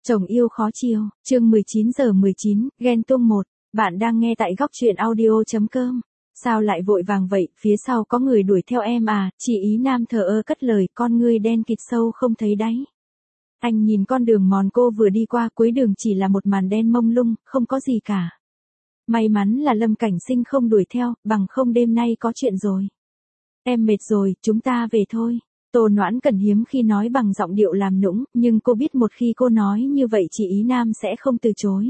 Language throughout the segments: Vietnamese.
Chồng yêu khó chiều, chương 19:19, ghen tuông 1, bạn đang nghe tại góc truyện audio.com. Sao lại vội vàng vậy, phía sau có người đuổi theo em à, chị ý nam thờ ơ cất lời, con ngươi đen kịt sâu không thấy đáy. Anh nhìn con đường mòn cô vừa đi qua, cuối đường chỉ là một màn đen mông lung, không có gì cả. May mắn là Lâm Cảnh Sinh không đuổi theo, bằng không đêm nay có chuyện rồi. Em mệt rồi, chúng ta về thôi. Tô Noãn Cần hiếm khi nói bằng giọng điệu làm nũng, nhưng cô biết một khi cô nói như vậy chị ý nam sẽ không từ chối.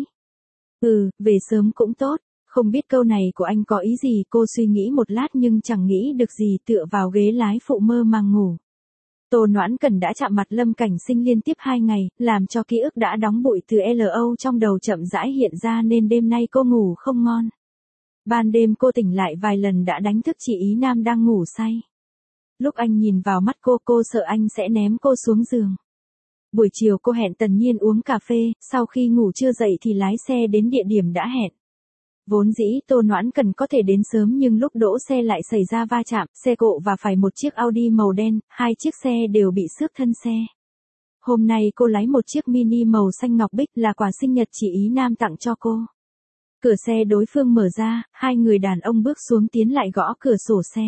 Về sớm cũng tốt, không biết câu này của anh có ý gì, cô suy nghĩ một lát nhưng chẳng nghĩ được gì, tựa vào ghế lái phụ mơ màng ngủ. Tô Noãn Cần đã chạm mặt Lâm Cảnh Sinh liên tiếp 2 ngày, làm cho ký ức đã đóng bụi từ LO trong đầu chậm rãi hiện ra nên đêm nay cô ngủ không ngon. Ban đêm cô tỉnh lại vài lần đã đánh thức chị ý nam đang ngủ say. Lúc anh nhìn vào mắt cô sợ anh sẽ ném cô xuống giường. Buổi chiều cô hẹn Tần Nhiên uống cà phê, sau khi ngủ chưa dậy thì lái xe đến địa điểm đã hẹn. Vốn dĩ Tô Noãn Cần có thể đến sớm nhưng lúc đỗ xe lại xảy ra va chạm, xe cộ và phải một chiếc Audi màu đen, 2 chiếc xe đều bị xước thân xe. Hôm nay cô lái một chiếc Mini màu xanh ngọc bích là quà sinh nhật chị ý nam tặng cho cô. Cửa xe đối phương mở ra, 2 người đàn ông bước xuống tiến lại gõ cửa sổ xe.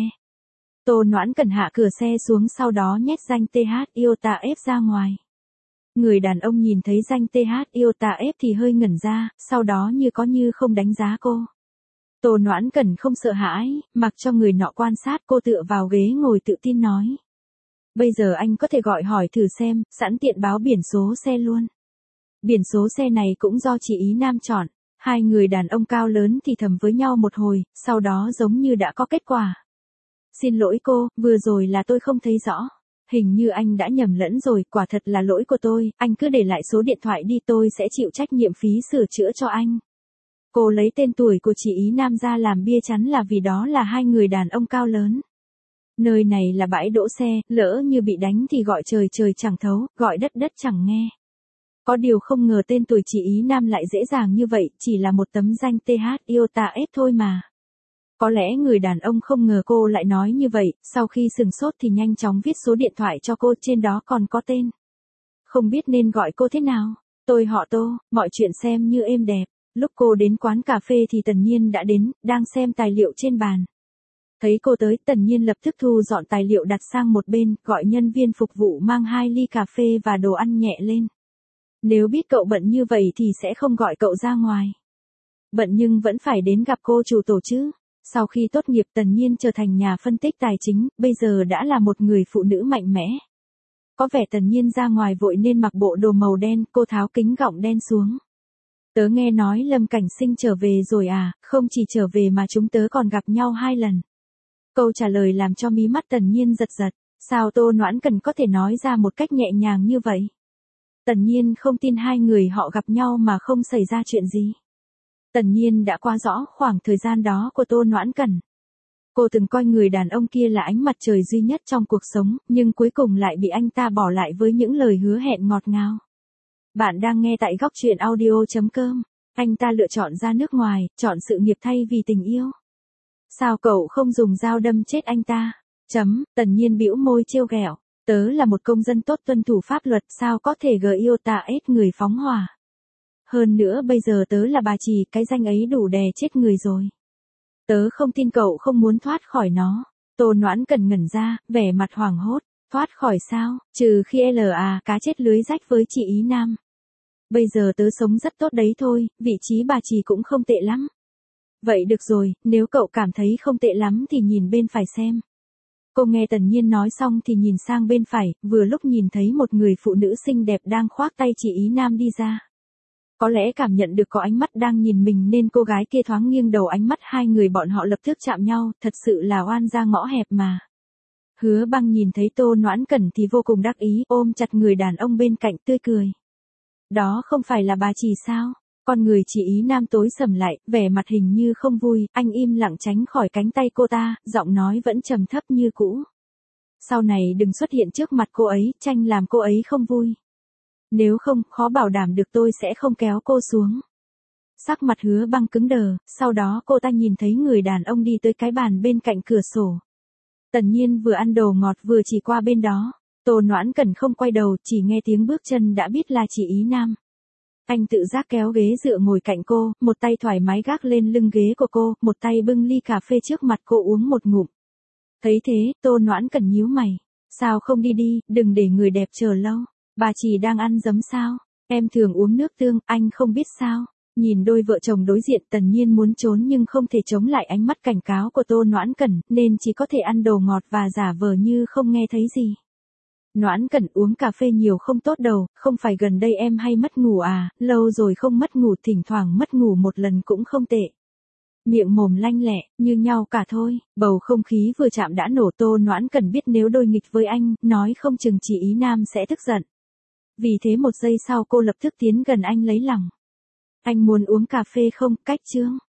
Tô Noãn Cần hạ cửa xe xuống sau đó nhét danh TH Iota F ra ngoài. Người đàn ông nhìn thấy danh TH Iota F thì hơi ngẩn ra, sau đó như có như không đánh giá cô. Tô Noãn Cần không sợ hãi, mặc cho người nọ quan sát, cô tựa vào ghế ngồi tự tin nói. Bây giờ anh có thể gọi hỏi thử xem, sẵn tiện báo biển số xe luôn. Biển số xe này cũng do chị ý nam chọn. 2 người đàn ông cao lớn thì thầm với nhau một hồi, sau đó giống như đã có kết quả. Xin lỗi cô, vừa rồi là tôi không thấy rõ. Hình như anh đã nhầm lẫn rồi, quả thật là lỗi của tôi, anh cứ để lại số điện thoại đi, tôi sẽ chịu trách nhiệm phí sửa chữa cho anh. Cô lấy tên tuổi của chị ý nam ra làm bia chắn là vì đó là 2 người đàn ông cao lớn. Nơi này là bãi đỗ xe, lỡ như bị đánh thì gọi trời trời chẳng thấu, gọi đất đất chẳng nghe. Có điều không ngờ tên tuổi chị ý nam lại dễ dàng như vậy, chỉ là một tấm danh TH Iota F thôi mà. Có lẽ người đàn ông không ngờ cô lại nói như vậy, sau khi sừng sốt thì nhanh chóng viết số điện thoại cho cô, trên đó còn có tên. Không biết nên gọi cô thế nào, tôi họ Tô, mọi chuyện xem như êm đẹp. Lúc cô đến quán cà phê thì Tần Nhiên đã đến, đang xem tài liệu trên bàn. Thấy cô tới, Tần Nhiên lập tức thu dọn tài liệu đặt sang một bên, gọi nhân viên phục vụ mang 2 ly cà phê và đồ ăn nhẹ lên. Nếu biết cậu bận như vậy thì sẽ không gọi cậu ra ngoài. Bận nhưng vẫn phải đến gặp cô chủ tổ chứ. Sau khi tốt nghiệp Tần Nhiên trở thành nhà phân tích tài chính, bây giờ đã là một người phụ nữ mạnh mẽ. Có vẻ Tần Nhiên ra ngoài vội nên mặc bộ đồ màu đen, cô tháo kính gọng đen xuống. Tớ nghe nói Lâm Cảnh Sinh trở về rồi à, không chỉ trở về mà chúng tớ còn gặp nhau 2 lần. Câu trả lời làm cho mí mắt Tần Nhiên giật giật, sao Tô Noãn Cần có thể nói ra một cách nhẹ nhàng như vậy? Tần Nhiên không tin 2 người họ gặp nhau mà không xảy ra chuyện gì. Tần Nhiên đã quá rõ khoảng thời gian đó của Tô Noãn Cần. Cô từng coi người đàn ông kia là ánh mặt trời duy nhất trong cuộc sống, nhưng cuối cùng lại bị anh ta bỏ lại với những lời hứa hẹn ngọt ngào. Bạn đang nghe tại góc truyện audio.com. Anh ta lựa chọn ra nước ngoài, chọn sự nghiệp thay vì tình yêu. Sao cậu không dùng dao đâm chết anh ta? Tần Nhiên bĩu môi trêu ghẹo. Tớ là một công dân tốt tuân thủ pháp luật, sao có thể Iota S người phóng hỏa. Hơn nữa bây giờ tớ là bà Trì, cái danh ấy đủ đè chết người rồi. Tớ không tin cậu không muốn thoát khỏi nó. Tô Noãn Cần ngẩn ra, vẻ mặt hoảng hốt. Thoát khỏi sao, trừ khi cá chết lưới rách với chị ý nam. Bây giờ tớ sống rất tốt đấy thôi, vị trí bà Trì cũng không tệ lắm. Vậy được rồi, nếu cậu cảm thấy không tệ lắm thì nhìn bên phải xem. Cô nghe Tần Nhiên nói xong thì nhìn sang bên phải, vừa lúc nhìn thấy một người phụ nữ xinh đẹp đang khoác tay chị ý nam đi ra. Có lẽ cảm nhận được có ánh mắt đang nhìn mình nên cô gái kia thoáng nghiêng đầu, ánh mắt 2 người bọn họ lập tức chạm nhau, thật sự là oan ra ngõ hẹp mà. Hứa Băng nhìn thấy Tô Noãn Cần thì vô cùng đắc ý, ôm chặt người đàn ông bên cạnh tươi cười. Đó không phải là bà Trì sao? Con người chị ý nam tối sầm lại, vẻ mặt hình như không vui, anh im lặng tránh khỏi cánh tay cô ta, giọng nói vẫn trầm thấp như cũ. Sau này đừng xuất hiện trước mặt cô ấy, tranh làm cô ấy không vui. Nếu không, khó bảo đảm được tôi sẽ không kéo cô xuống. Sắc mặt Hứa Băng cứng đờ, sau đó cô ta nhìn thấy người đàn ông đi tới cái bàn bên cạnh cửa sổ. Tần Nhiên vừa ăn đồ ngọt vừa chỉ qua bên đó. Tô Noãn Cần không quay đầu, chỉ nghe tiếng bước chân đã biết là chị ý nam. Anh tự giác kéo ghế dựa ngồi cạnh cô, một tay thoải mái gác lên lưng ghế của cô, một tay bưng ly cà phê trước mặt cô uống một ngụm. Thấy thế, Tô Noãn Cẩn nhíu mày. Sao không đi đi, đừng để người đẹp chờ lâu. Bà chỉ đang ăn dấm sao? Em thường uống nước tương, anh không biết sao? Nhìn đôi vợ chồng đối diện Tần Nhiên muốn trốn nhưng không thể chống lại ánh mắt cảnh cáo của Tô Noãn Cẩn, nên chỉ có thể ăn đồ ngọt và giả vờ như không nghe thấy gì. Noãn Cẩn uống cà phê nhiều không tốt đâu, không phải gần đây em hay mất ngủ à, lâu rồi không mất ngủ, thỉnh thoảng mất ngủ một lần cũng không tệ. Miệng mồm lanh lẹ, như nhau cả thôi, bầu không khí vừa chạm đã nổ. Tô Noãn Cẩn biết nếu đôi nghịch với anh, nói không chừng chị Ý Nam sẽ tức giận. Vì thế một giây sau cô lập tức tiến gần anh lấy lòng. Anh muốn uống cà phê không, cách chương.